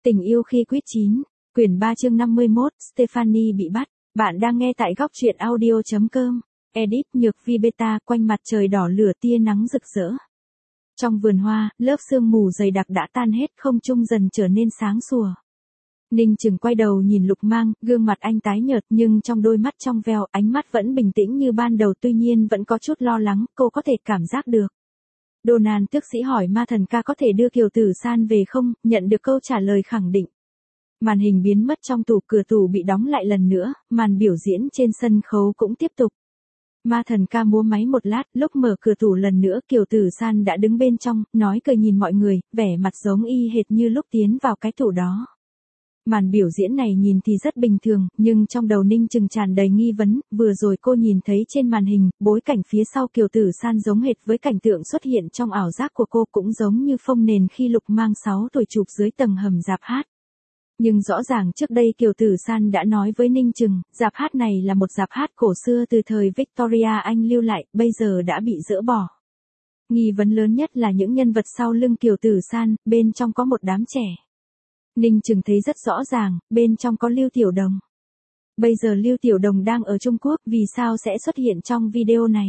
Tình yêu khi quýt chín, quyển 3 chương 51, Stephanie bị bắt. Bạn đang nghe tại góc truyện audio.com. Edit Nhược Vi Beta, quanh mặt trời đỏ lửa tia nắng rực rỡ. Trong vườn hoa, lớp sương mù dày đặc đã tan hết, không trung dần trở nên sáng sủa. Ninh Chừng quay đầu nhìn Lục Mang, gương mặt anh tái nhợt nhưng trong đôi mắt trong veo, ánh mắt vẫn bình tĩnh như ban đầu, tuy nhiên vẫn có chút lo lắng, cô có thể cảm giác được. Donald tước sĩ hỏi Ma Thần Ca có thể đưa Kiều Tử San về không, nhận được câu trả lời khẳng định. Màn hình biến mất trong tủ, cửa tủ bị đóng lại lần nữa, màn biểu diễn trên sân khấu cũng tiếp tục. Ma Thần Ca múa máy một lát, lúc mở cửa tủ lần nữa Kiều Tử San đã đứng bên trong, nói cười nhìn mọi người, vẻ mặt giống y hệt như lúc tiến vào cái tủ đó. Màn biểu diễn này nhìn thì rất bình thường, nhưng trong đầu Ninh Chừng tràn đầy nghi vấn, vừa rồi cô nhìn thấy trên màn hình, bối cảnh phía sau Kiều Tử San giống hệt với cảnh tượng xuất hiện trong ảo giác của cô, cũng giống như phông nền khi Lục Mang 6 tuổi chụp dưới tầng hầm rạp hát. Nhưng rõ ràng trước đây Kiều Tử San đã nói với Ninh Chừng, rạp hát này là một rạp hát cổ xưa từ thời Victoria Anh lưu lại, bây giờ đã bị dỡ bỏ. Nghi vấn lớn nhất là những nhân vật sau lưng Kiều Tử San, bên trong có một đám trẻ. Ninh Chừng thấy rất rõ ràng, bên trong có Lưu Tiểu Đồng. Bây giờ Lưu Tiểu Đồng đang ở Trung Quốc, vì sao sẽ xuất hiện trong video này?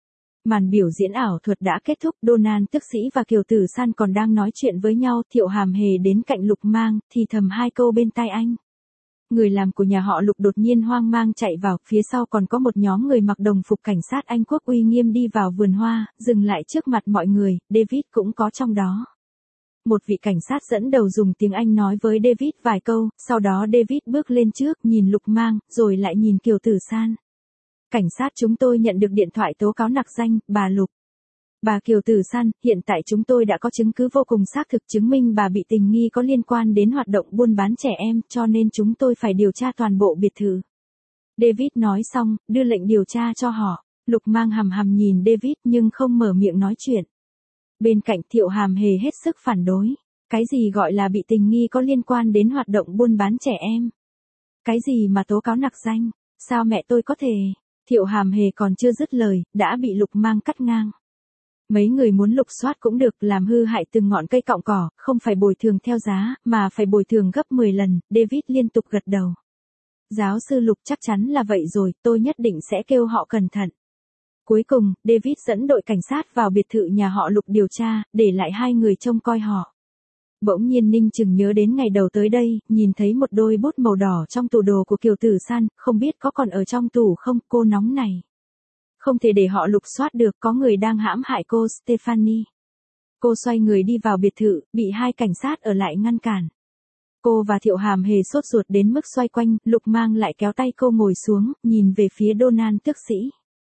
Màn biểu diễn ảo thuật đã kết thúc, Donald tước sĩ và Kiều Tử San còn đang nói chuyện với nhau, Thiệu Hàm Hề đến cạnh Lục Mang, thì thầm hai câu bên tai anh. Người làm của nhà họ Lục đột nhiên hoang mang chạy vào, phía sau còn có một nhóm người mặc đồng phục cảnh sát Anh quốc uy nghiêm đi vào vườn hoa, dừng lại trước mặt mọi người, David cũng có trong đó. Một vị cảnh sát dẫn đầu dùng tiếng Anh nói với David vài câu, sau đó David bước lên trước, nhìn Lục Mang, rồi lại nhìn Kiều Tử San. Cảnh sát, chúng tôi nhận được điện thoại tố cáo nặc danh, bà Lục. Bà Kiều Tử San, hiện tại chúng tôi đã có chứng cứ vô cùng xác thực chứng minh bà bị tình nghi có liên quan đến hoạt động buôn bán trẻ em, cho nên chúng tôi phải điều tra toàn bộ biệt thự. David nói xong, đưa lệnh điều tra cho họ. Lục Mang hằm hằm nhìn David nhưng không mở miệng nói chuyện. Bên cạnh Thiệu Hàm Hề hết sức phản đối. Cái gì gọi là bị tình nghi có liên quan đến hoạt động buôn bán trẻ em? Cái gì mà tố cáo nặc danh? Sao mẹ tôi có thể? Thiệu Hàm Hề còn chưa dứt lời, đã bị Lục Mang cắt ngang. Mấy người muốn lục soát cũng được, làm hư hại từng ngọn cây cọng cỏ, không phải bồi thường theo giá, mà phải bồi thường gấp 10 lần, David liên tục gật đầu. Giáo sư Lục, chắc chắn là vậy rồi, tôi nhất định sẽ kêu họ cẩn thận. Cuối cùng, David dẫn đội cảnh sát vào biệt thự nhà họ Lục điều tra, để lại hai người trông coi họ. Bỗng nhiên Ninh Chừng nhớ đến ngày đầu tới đây, nhìn thấy một đôi bút màu đỏ trong tủ đồ của Kiều Tử San, không biết có còn ở trong tủ không, cô nóng này. Không thể để họ lục soát được, có người đang hãm hại cô Stephanie. Cô xoay người đi vào biệt thự, bị hai cảnh sát ở lại ngăn cản. Cô và Thiệu Hàm Hề sốt ruột đến mức xoay quanh, Lục Mang lại kéo tay cô ngồi xuống, nhìn về phía Donald tước sĩ.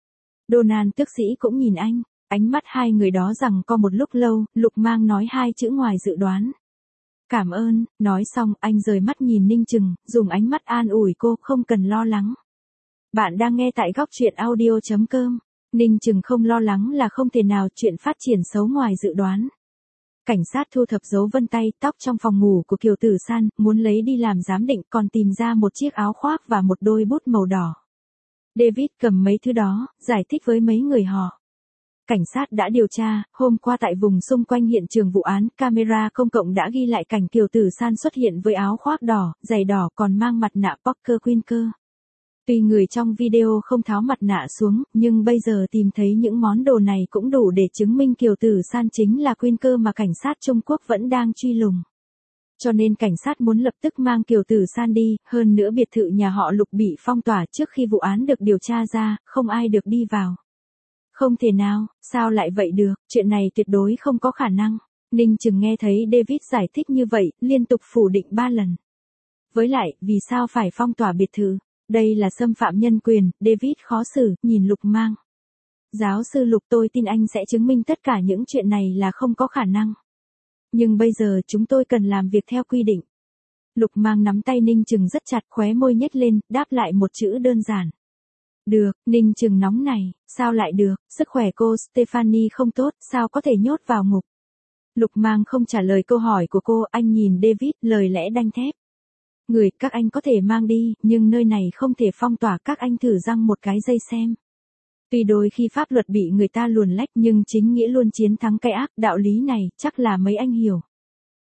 Donald tước sĩ cũng nhìn anh, ánh mắt hai người đó giằng co một lúc lâu, Lục Mang nói hai chữ ngoài dự đoán. Cảm ơn, nói xong, anh rời mắt nhìn Ninh Chừng, dùng ánh mắt an ủi cô, không cần lo lắng. Bạn đang nghe tại góc truyện audio.com. Ninh Chừng không lo lắng là không thể nào, chuyện phát triển xấu ngoài dự đoán. Cảnh sát thu thập dấu vân tay, tóc trong phòng ngủ của Kiều Tử San, muốn lấy đi làm giám định, còn tìm ra một chiếc áo khoác và một đôi bút màu đỏ. David cầm mấy thứ đó, giải thích với mấy người họ. Cảnh sát đã điều tra, hôm qua tại vùng xung quanh hiện trường vụ án, camera công cộng đã ghi lại cảnh Kiều Tử San xuất hiện với áo khoác đỏ, giày đỏ, còn mang mặt nạ Parker Quinker. Tuy người trong video không tháo mặt nạ xuống, nhưng bây giờ tìm thấy những món đồ này cũng đủ để chứng minh Kiều Tử San chính là Quinker mà cảnh sát Trung Quốc vẫn đang truy lùng. Cho nên cảnh sát muốn lập tức mang Kiều Tử San đi, hơn nữa biệt thự nhà họ Lục bị phong tỏa trước khi vụ án được điều tra ra, không ai được đi vào. Không thể nào, sao lại vậy được, chuyện này tuyệt đối không có khả năng. Ninh Chừng nghe thấy David giải thích như vậy, liên tục phủ định 3 lần. Với lại, vì sao phải phong tỏa biệt thự? Đây là xâm phạm nhân quyền, David khó xử, nhìn Lục Mang. Giáo sư Lục, tôi tin anh sẽ chứng minh tất cả những chuyện này là không có khả năng. Nhưng bây giờ chúng tôi cần làm việc theo quy định. Lục Mang nắm tay Ninh Chừng rất chặt, khóe môi nhếch lên, đáp lại một chữ đơn giản. Được, Ninh Chừng nóng này, sao lại được, sức khỏe cô Stephanie không tốt, sao có thể nhốt vào ngục. Lục Mang không trả lời câu hỏi của cô, anh nhìn David, lời lẽ đanh thép. Người, các anh có thể mang đi, nhưng nơi này không thể phong tỏa, các anh thử răng một cái dây xem. Tuy đôi khi pháp luật bị người ta luồn lách nhưng chính nghĩa luôn chiến thắng cái ác, đạo lý này, chắc là mấy anh hiểu.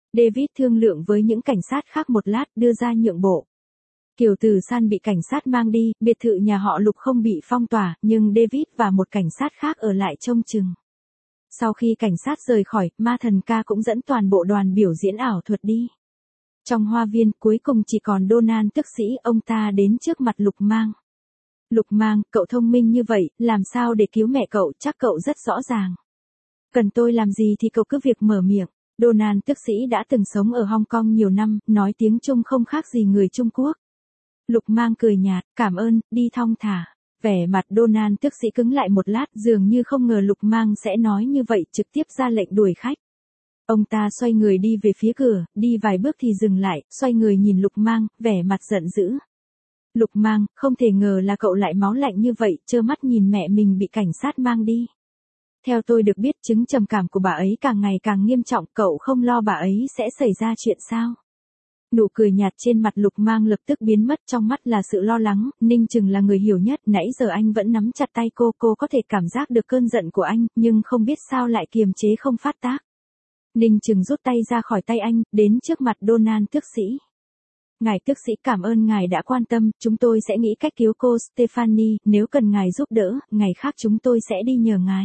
David thương lượng với những cảnh sát khác một lát đưa ra nhượng bộ. Kiều Từ San bị cảnh sát mang đi, biệt thự nhà họ Lục không bị phong tỏa, nhưng David và một cảnh sát khác ở lại trông chừng. Sau khi cảnh sát rời khỏi, Ma Thần Ca cũng dẫn toàn bộ đoàn biểu diễn ảo thuật đi. Trong hoa viên, cuối cùng chỉ còn Donald tức sĩ, ông ta đến trước mặt Lục Mang. Lục Mang, cậu thông minh như vậy, làm sao để cứu mẹ cậu, chắc cậu rất rõ ràng. Cần tôi làm gì thì cậu cứ việc mở miệng. Donald tức sĩ đã từng sống ở Hong Kong nhiều năm, nói tiếng Trung không khác gì người Trung Quốc. Lục Mang cười nhạt, cảm ơn, đi thong thả. Vẻ mặt Donald tức sĩ cứng lại một lát, dường như không ngờ Lục Mang sẽ nói như vậy, trực tiếp ra lệnh đuổi khách. Ông ta xoay người đi về phía cửa, đi vài bước thì dừng lại, xoay người nhìn Lục Mang, vẻ mặt giận dữ. Lục Mang, không thể ngờ là cậu lại máu lạnh như vậy, trơ mắt nhìn mẹ mình bị cảnh sát mang đi. Theo tôi được biết, chứng trầm cảm của bà ấy càng ngày càng nghiêm trọng, cậu không lo bà ấy sẽ xảy ra chuyện sao? Nụ cười nhạt trên mặt Lục Mang lập tức biến mất, trong mắt là sự lo lắng. Ninh Trừng là người hiểu nhất, nãy giờ anh vẫn nắm chặt tay cô có thể cảm giác được cơn giận của anh, nhưng không biết sao lại kiềm chế không phát tác. Ninh Trừng rút tay ra khỏi tay anh, đến trước mặt Donald tước sĩ. Ngài tước sĩ, cảm ơn ngài đã quan tâm, chúng tôi sẽ nghĩ cách cứu cô Stephanie, nếu cần ngài giúp đỡ, ngày khác chúng tôi sẽ đi nhờ ngài.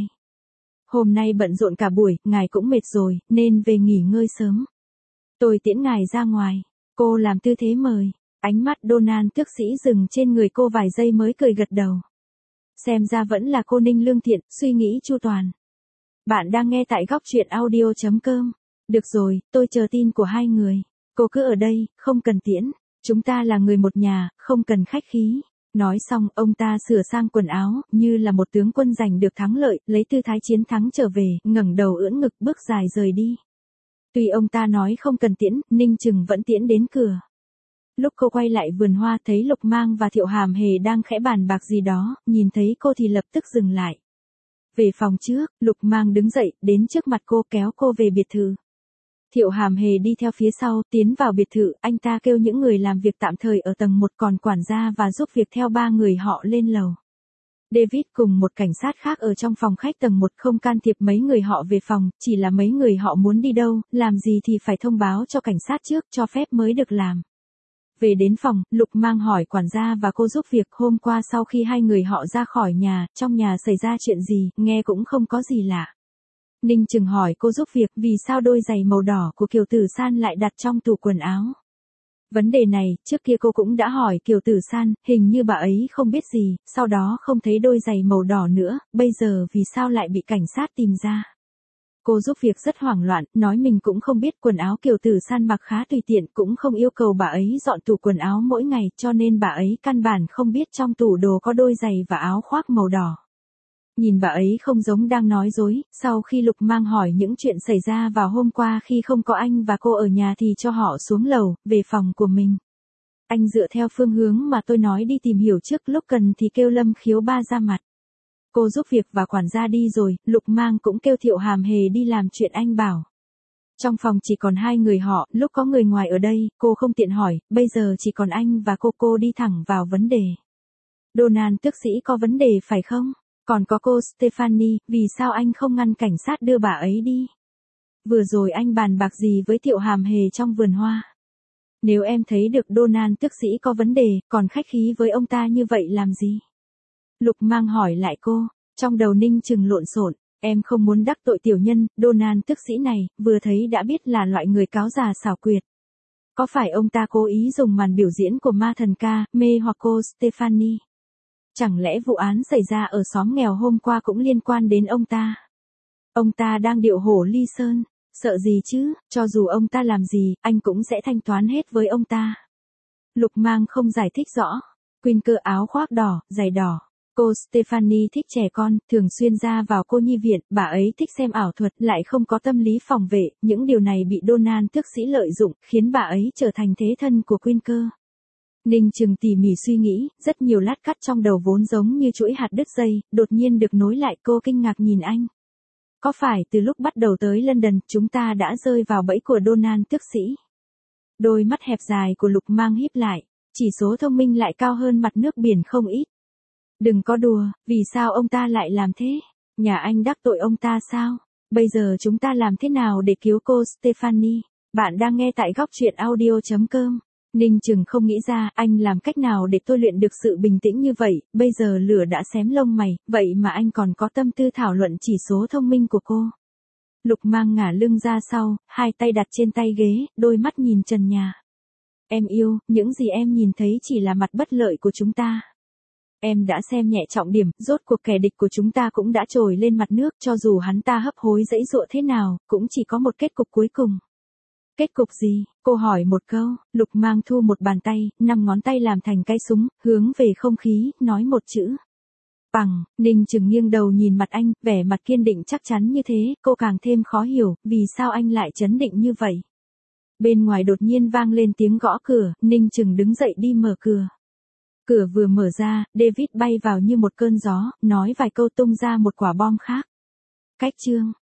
Hôm nay bận rộn cả buổi, ngài cũng mệt rồi, nên về nghỉ ngơi sớm. Tôi tiễn ngài ra ngoài. Cô làm tư thế mời. Ánh mắt Donald tước sĩ dừng trên người cô vài giây mới cười gật đầu. Xem ra vẫn là cô Ninh lương thiện, suy nghĩ chu toàn. Bạn đang nghe tại góc truyện audio.com. Được rồi, tôi chờ tin của hai người. Cô cứ ở đây, không cần tiễn. Chúng ta là người một nhà, không cần khách khí. Nói xong, ông ta sửa sang quần áo, như là một tướng quân giành được thắng lợi, lấy tư thái chiến thắng trở về, ngẩng đầu ưỡn ngực bước dài rời đi. Tuy ông ta nói không cần tiễn, Ninh Trừng vẫn tiễn đến cửa. Lúc cô quay lại vườn hoa thấy Lục Mang và Thiệu Hàm Hề đang khẽ bàn bạc gì đó, nhìn thấy cô thì lập tức dừng lại. Về phòng trước, Lục Mang đứng dậy, đến trước mặt cô kéo cô về biệt thự. Thiệu Hàm Hề đi theo phía sau, tiến vào biệt thự, anh ta kêu những người làm việc tạm thời ở tầng 1 còn quản gia và giúp việc theo 3 người họ lên lầu. David cùng một cảnh sát khác ở trong phòng khách tầng 1 không can thiệp mấy người họ về phòng, chỉ là mấy người họ muốn đi đâu, làm gì thì phải thông báo cho cảnh sát trước, cho phép mới được làm. Về đến phòng, Lục Mang hỏi quản gia và cô giúp việc hôm qua sau khi hai người họ ra khỏi nhà, trong nhà xảy ra chuyện gì, nghe cũng không có gì lạ. Ninh Trừng hỏi cô giúp việc vì sao đôi giày màu đỏ của Kiều Tử San lại đặt trong tủ quần áo. Vấn đề này, trước kia cô cũng đã hỏi Kiều Tử San, hình như bà ấy không biết gì, sau đó không thấy đôi giày màu đỏ nữa, bây giờ vì sao lại bị cảnh sát tìm ra. Cô giúp việc rất hoảng loạn, nói mình cũng không biết, quần áo Kiều Tử San mặc khá tùy tiện, cũng không yêu cầu bà ấy dọn tủ quần áo mỗi ngày, cho nên bà ấy căn bản không biết trong tủ đồ có đôi giày và áo khoác màu đỏ. Nhìn bà ấy không giống đang nói dối, sau khi Lục Mang hỏi những chuyện xảy ra vào hôm qua khi không có anh và cô ở nhà thì cho họ xuống lầu, về phòng của mình. Anh dựa theo phương hướng mà tôi nói đi tìm hiểu trước, lúc cần thì kêu Lâm Khiếu Ba ra mặt. Cô giúp việc và quản gia đi rồi, Lục Mang cũng kêu Thiệu Hàm Hề đi làm chuyện anh bảo. Trong phòng chỉ còn hai người họ, lúc có người ngoài ở đây, cô không tiện hỏi, bây giờ chỉ còn anh và cô đi thẳng vào vấn đề. Donald tước sĩ có vấn đề phải không? Còn có cô Stephanie, vì sao anh không ngăn cảnh sát đưa bà ấy đi? Vừa rồi anh bàn bạc gì với Thiệu Hàm Hề trong vườn hoa? Nếu em thấy được Donald tước sĩ có vấn đề, còn khách khí với ông ta như vậy làm gì? Lục Mang hỏi lại cô, trong đầu Ninh Trừng lộn xộn, em không muốn đắc tội tiểu nhân, Donald tước sĩ này, vừa thấy đã biết là loại người cáo già xảo quyệt. Có phải ông ta cố ý dùng màn biểu diễn của Ma Thần Ca, mê hoặc cô Stephanie? Chẳng lẽ vụ án xảy ra ở xóm nghèo hôm qua cũng liên quan đến ông ta? Ông ta đang điệu hổ ly sơn, sợ gì chứ, cho dù ông ta làm gì, anh cũng sẽ thanh toán hết với ông ta. Lục Mang không giải thích rõ. Quyên Cơ áo khoác đỏ, giày đỏ. Cô Stephanie thích trẻ con, thường xuyên ra vào cô nhi viện, bà ấy thích xem ảo thuật, lại không có tâm lý phòng vệ, những điều này bị Donald tước sĩ lợi dụng, khiến bà ấy trở thành thế thân của Quyên Cơ. Ninh Trừng tỉ mỉ suy nghĩ, rất nhiều lát cắt trong đầu vốn giống như chuỗi hạt đứt dây, đột nhiên được nối lại, cô kinh ngạc nhìn anh. Có phải từ lúc bắt đầu tới London, chúng ta đã rơi vào bẫy của Donald tước sĩ? Đôi mắt hẹp dài của Lục Mang híp lại, chỉ số thông minh lại cao hơn mặt nước biển không ít. Đừng có đùa, vì sao ông ta lại làm thế? Nhà anh đắc tội ông ta sao? Bây giờ chúng ta làm thế nào để cứu cô Stephanie? Bạn đang nghe tại góc truyện audio.com. Ninh Trừng không nghĩ ra anh làm cách nào để tôi luyện được sự bình tĩnh như vậy, bây giờ lửa đã xém lông mày, vậy mà anh còn có tâm tư thảo luận chỉ số thông minh của cô. Lục Mang ngả lưng ra sau, hai tay đặt trên tay ghế, đôi mắt nhìn trần nhà. Em yêu, những gì em nhìn thấy chỉ là mặt bất lợi của chúng ta. Em đã xem nhẹ trọng điểm, rốt cuộc kẻ địch của chúng ta cũng đã trồi lên mặt nước, cho dù hắn ta hấp hối dãy dụa thế nào, cũng chỉ có một kết cục cuối cùng. Kết cục gì? Cô hỏi một câu, Lục Mang thu một bàn tay, 5 ngón tay làm thành cái súng, hướng về không khí, nói một chữ. Bằng. Ninh Trừng nghiêng đầu nhìn mặt anh, vẻ mặt kiên định chắc chắn như thế, cô càng thêm khó hiểu, vì sao anh lại trấn định như vậy. Bên ngoài đột nhiên vang lên tiếng gõ cửa, Ninh Trừng đứng dậy đi mở cửa. Cửa vừa mở ra, David bay vào như một cơn gió, nói vài câu tung ra một quả bom khác. Cách chương.